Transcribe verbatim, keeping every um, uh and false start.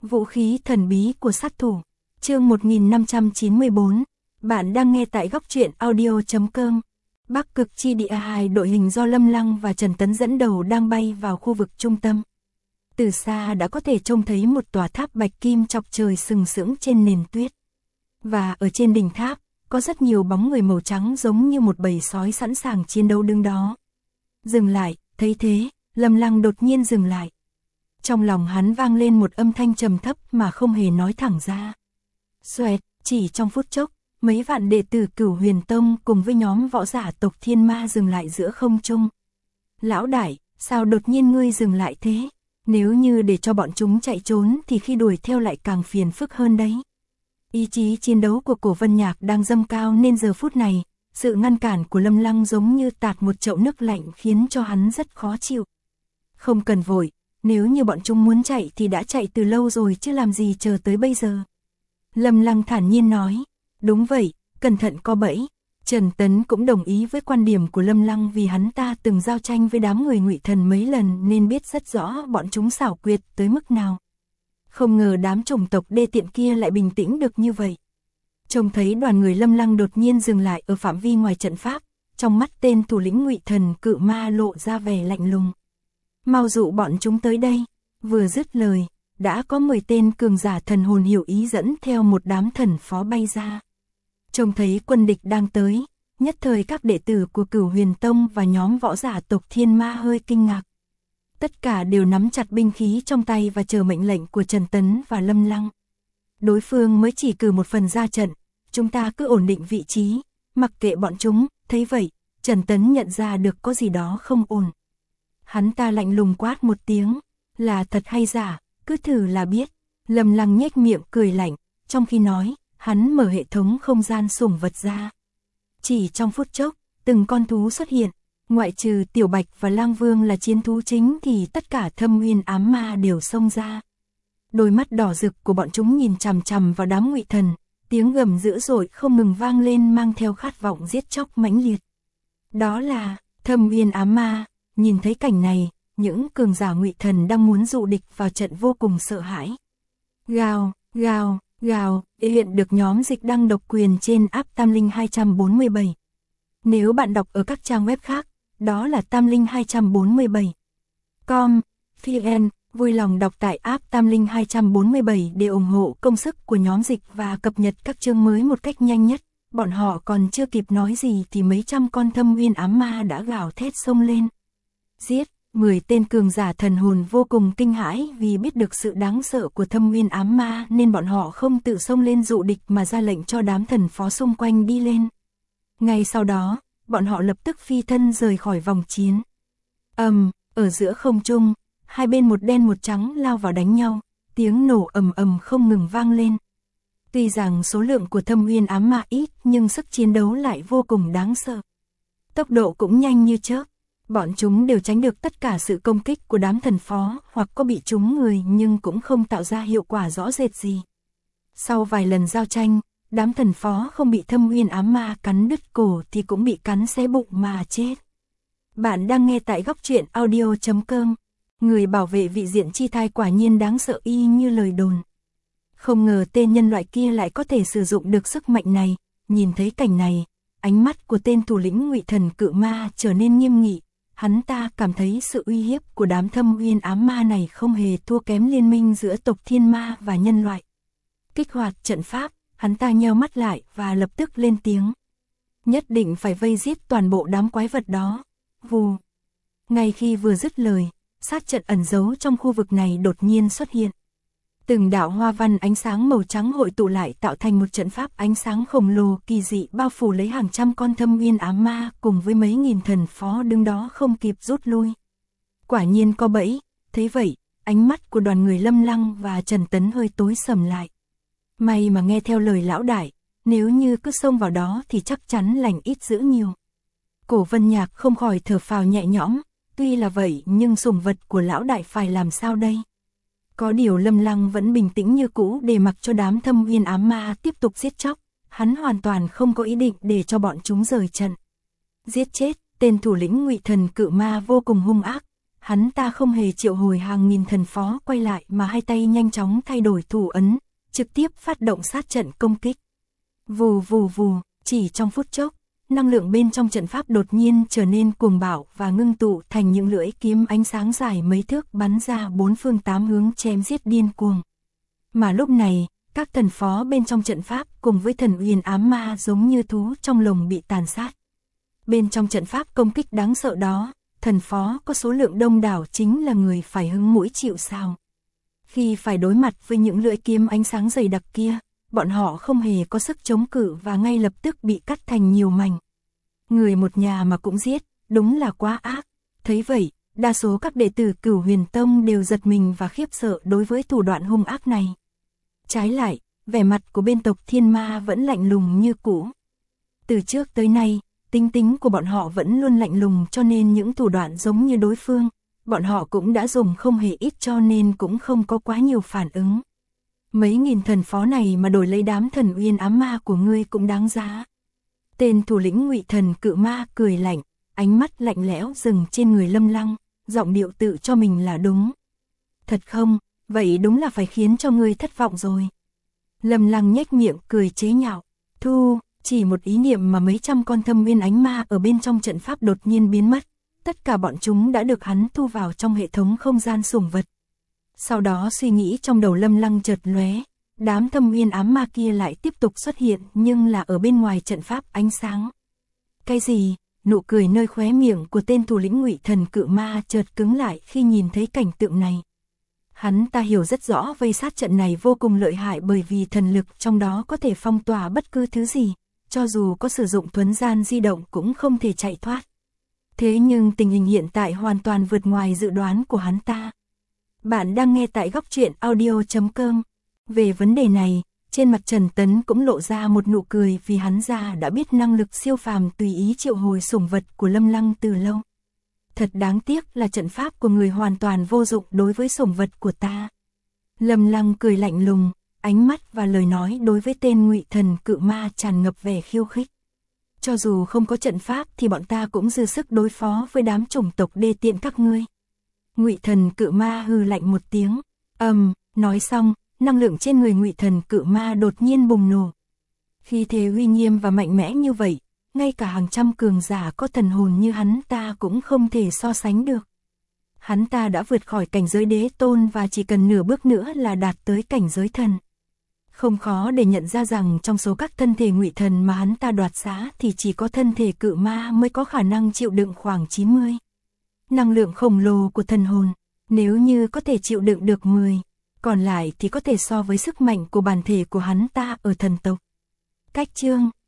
Vũ khí thần bí của sát thủ. Chương một nghìn năm trăm chín mươi tư. Bạn đang nghe tại góc truyện audio chấm com. Bắc Cực chi địa hai đội hình do Lâm Lăng và Trần Tấn dẫn đầu đang bay vào khu vực trung tâm. Từ xa đã có thể trông thấy một tòa tháp bạch kim chọc trời sừng sững trên nền tuyết. Và ở trên đỉnh tháp, có rất nhiều bóng người màu trắng giống như một bầy sói sẵn sàng chiến đấu đứng đó. Dừng lại, thấy thế, Lâm Lăng đột nhiên dừng lại. Trong lòng hắn vang lên một âm thanh trầm thấp mà không hề nói thẳng ra. Xoẹt, chỉ trong phút chốc, mấy vạn đệ tử Cửu Huyền Tông cùng với nhóm võ giả tộc Thiên Ma dừng lại giữa không trung. Lão đại, sao đột nhiên ngươi dừng lại thế? Nếu như để cho bọn chúng chạy trốn thì khi đuổi theo lại càng phiền phức hơn đấy. Ý chí chiến đấu của Cổ Vân Nhạc đang dâng cao nên giờ phút này, sự ngăn cản của Lâm Lăng giống như tạt một chậu nước lạnh khiến cho hắn rất khó chịu. Không cần vội, nếu như bọn chúng muốn chạy thì đã chạy từ lâu rồi chứ làm gì chờ tới bây giờ. Lâm Lăng thản nhiên nói, đúng vậy, cẩn thận có bẫy. Trần Tấn cũng đồng ý với quan điểm của Lâm Lăng vì hắn ta từng giao tranh với đám người Ngụy Thần mấy lần nên biết rất rõ bọn chúng xảo quyệt tới mức nào. Không ngờ đám chủng tộc đê tiện kia lại bình tĩnh được như vậy. Trông thấy đoàn người Lâm Lăng đột nhiên dừng lại ở phạm vi ngoài trận pháp, trong mắt tên thủ lĩnh Ngụy Thần Cự Ma lộ ra vẻ lạnh lùng. Mau dụ bọn chúng tới đây. Vừa dứt lời, đã có mười tên cường giả thần hồn hiểu ý dẫn theo một đám thần phó bay ra. Trông thấy quân địch đang tới, nhất thời các đệ tử của Cửu Huyền Tông và nhóm võ giả tộc Thiên Ma hơi kinh ngạc. Tất cả đều nắm chặt binh khí trong tay và chờ mệnh lệnh của Trần Tấn và Lâm Lăng. Đối phương mới chỉ cử một phần ra trận, chúng ta cứ ổn định vị trí, mặc kệ bọn chúng. Thấy vậy, Trần Tấn nhận ra được có gì đó không ổn. Hắn ta lạnh lùng quát một tiếng, là thật hay giả, cứ thử là biết. Lâm Lăng nhếch miệng cười lạnh, trong khi nói, hắn mở hệ thống không gian sủng vật ra. Chỉ trong phút chốc, từng con thú xuất hiện, ngoại trừ Tiểu Bạch và Lang Vương là chiến thú chính thì tất cả Thâm Nguyên ám ma đều xông ra. Đôi mắt đỏ rực của bọn chúng nhìn chằm chằm vào đám Ngụy Thần, tiếng gầm dữ dội không ngừng vang lên mang theo khát vọng giết chóc mãnh liệt. Đó là Thâm Nguyên ám ma. Nhìn thấy cảnh này, những cường giả Ngụy Thần đang muốn dụ địch vào trận vô cùng sợ hãi. Gào, gào, gào, hiện được nhóm dịch đăng độc quyền trên app Tam Linh hai trăm bốn mươi bảy. Nếu bạn đọc ở các trang web khác, đó là Tam Linh hai trăm bốn mươi bảy. Com, vn, vui lòng đọc tại app Tam Linh hai trăm bốn mươi bảy để ủng hộ công sức của nhóm dịch và cập nhật các chương mới một cách nhanh nhất. Bọn họ còn chưa kịp nói gì thì mấy trăm con Thâm Nguyên ám ma đã gào thét xông lên. Giết, mười tên cường giả thần hồn vô cùng kinh hãi vì biết được sự đáng sợ của Thâm Nguyên ám ma nên bọn họ không tự xông lên dụ địch mà ra lệnh cho đám thần phó xung quanh đi lên. Ngay sau đó, bọn họ lập tức phi thân rời khỏi vòng chiến. Ầm, ở giữa không trung, hai bên một đen một trắng lao vào đánh nhau, tiếng nổ ầm ầm không ngừng vang lên. Tuy rằng số lượng của Thâm Nguyên ám ma ít nhưng sức chiến đấu lại vô cùng đáng sợ. Tốc độ cũng nhanh như chớp. Bọn chúng đều tránh được tất cả sự công kích của đám thần phó hoặc có bị trúng người nhưng cũng không tạo ra hiệu quả rõ rệt gì. Sau vài lần giao tranh, đám thần phó không bị Thâm Nguyên ám ma cắn đứt cổ thì cũng bị cắn xé bụng mà chết. Bạn đang nghe tại góc truyện audio chấm com. Người bảo vệ vị diện chi thai quả nhiên đáng sợ y như lời đồn. Không ngờ tên nhân loại kia lại có thể sử dụng được sức mạnh này. Nhìn thấy cảnh này, ánh mắt của tên thủ lĩnh Ngụy Thần Cự Ma trở nên nghiêm nghị. Hắn ta cảm thấy sự uy hiếp của đám Thâm Nguyên ám ma này không hề thua kém liên minh giữa tộc Thiên Ma và nhân loại. Kích hoạt trận pháp, hắn ta nheo mắt lại và lập tức lên tiếng. Nhất định phải vây giết toàn bộ đám quái vật đó. Vù. Ngay khi vừa dứt lời, sát trận ẩn giấu trong khu vực này đột nhiên xuất hiện. Từng đạo hoa văn ánh sáng màu trắng hội tụ lại tạo thành một trận pháp ánh sáng khổng lồ kỳ dị bao phủ lấy hàng trăm con Thâm Nguyên ám ma cùng với mấy nghìn thần phó đứng đó không kịp rút lui. Quả nhiên có bẫy, thấy vậy, ánh mắt của đoàn người Lâm Lăng và Trần Tấn hơi tối sầm lại. May mà nghe theo lời lão đại, nếu như cứ xông vào đó thì chắc chắn lành ít dữ nhiều. Cổ Vân Nhạc không khỏi thở phào nhẹ nhõm, tuy là vậy nhưng sủng vật của lão đại phải làm sao đây? Có điều Lâm Lăng vẫn bình tĩnh như cũ để mặc cho đám Thâm Nguyên ám ma tiếp tục giết chóc, hắn hoàn toàn không có ý định để cho bọn chúng rời trận. Giết chết, tên thủ lĩnh Ngụy Thần Cự Ma vô cùng hung ác, hắn ta không hề triệu hồi hàng nghìn thần phó quay lại mà hai tay nhanh chóng thay đổi thủ ấn, trực tiếp phát động sát trận công kích. Vù vù vù, chỉ trong phút chốc, năng lượng bên trong trận pháp đột nhiên trở nên cuồng bạo và ngưng tụ thành những lưỡi kiếm ánh sáng dài mấy thước bắn ra bốn phương tám hướng chém giết điên cuồng. Mà lúc này, các thần phó bên trong trận pháp cùng với thần Uyên ám ma giống như thú trong lồng bị tàn sát. Bên trong trận pháp công kích đáng sợ đó, thần phó có số lượng đông đảo chính là người phải hứng mũi chịu sào. Khi phải đối mặt với những lưỡi kiếm ánh sáng dày đặc kia, bọn họ không hề có sức chống cự và ngay lập tức bị cắt thành nhiều mảnh. Người một nhà mà cũng giết, đúng là quá ác. Thấy vậy, đa số các đệ tử Cửu Huyền Tông đều giật mình và khiếp sợ đối với thủ đoạn hung ác này. Trái lại, vẻ mặt của bên tộc Thiên Ma vẫn lạnh lùng như cũ. Từ trước tới nay, tính tính của bọn họ vẫn luôn lạnh lùng, cho nên những thủ đoạn giống như đối phương, bọn họ cũng đã dùng không hề ít, cho nên cũng không có quá nhiều phản ứng. Mấy nghìn thần phó này mà đổi lấy đám thần Uyên ám ma của ngươi cũng đáng giá. Tên thủ lĩnh Ngụy Thần Cự Ma cười lạnh, ánh mắt lạnh lẽo dừng trên người Lâm Lăng, giọng điệu tự cho mình là đúng. Thật không, vậy đúng là phải khiến cho ngươi thất vọng rồi. Lâm Lăng nhếch miệng cười chế nhạo, thu, chỉ một ý niệm mà mấy trăm con thâm nguyên ánh ma ở bên trong trận pháp đột nhiên biến mất. Tất cả bọn chúng đã được hắn thu vào trong hệ thống không gian sủng vật. Sau đó suy nghĩ trong đầu Lâm Lăng chợt lóe, đám thâm nguyên ám ma kia lại tiếp tục xuất hiện nhưng là ở bên ngoài trận pháp ánh sáng. Cái gì? Nụ cười nơi khóe miệng của tên thủ lĩnh Ngụy Thần Cự Ma chợt cứng lại khi nhìn thấy cảnh tượng này. Hắn ta hiểu rất rõ vây sát trận này vô cùng lợi hại, bởi vì thần lực trong đó có thể phong tỏa bất cứ thứ gì, cho dù có sử dụng thuấn gian di động cũng không thể chạy thoát. Thế nhưng tình hình hiện tại hoàn toàn vượt ngoài dự đoán của hắn ta. Bạn đang nghe tại góc truyện audio chấm com. Về vấn đề này, trên mặt Trần Tấn cũng lộ ra một nụ cười, vì hắn ra đã biết năng lực siêu phàm tùy ý triệu hồi sủng vật của Lâm Lăng từ lâu. Thật đáng tiếc là trận pháp của người hoàn toàn vô dụng đối với sủng vật của ta. Lâm Lăng cười lạnh lùng, ánh mắt và lời nói đối với tên Ngụy Thần Cự Ma tràn ngập vẻ khiêu khích. Cho dù không có trận pháp thì bọn ta cũng dư sức đối phó với đám chủng tộc đê tiện các ngươi. Ngụy Thần Cự Ma hừ lạnh một tiếng, ầm, um, nói xong, năng lượng trên người Ngụy Thần Cự Ma đột nhiên bùng nổ. Khi thế uy nghiêm và mạnh mẽ như vậy, ngay cả hàng trăm cường giả có thần hồn như hắn ta cũng không thể so sánh được. Hắn ta đã vượt khỏi cảnh giới đế tôn và chỉ cần nửa bước nữa là đạt tới cảnh giới thần. Không khó để nhận ra rằng trong số các thân thể Ngụy Thần mà hắn ta đoạt xá thì chỉ có thân thể Cự Ma mới có khả năng chịu đựng khoảng chín mươi. Năng lượng khổng lồ của thần hồn, nếu như có thể chịu đựng được mười, còn lại thì có thể so với sức mạnh của bản thể của hắn ta ở thần tộc. Cách chương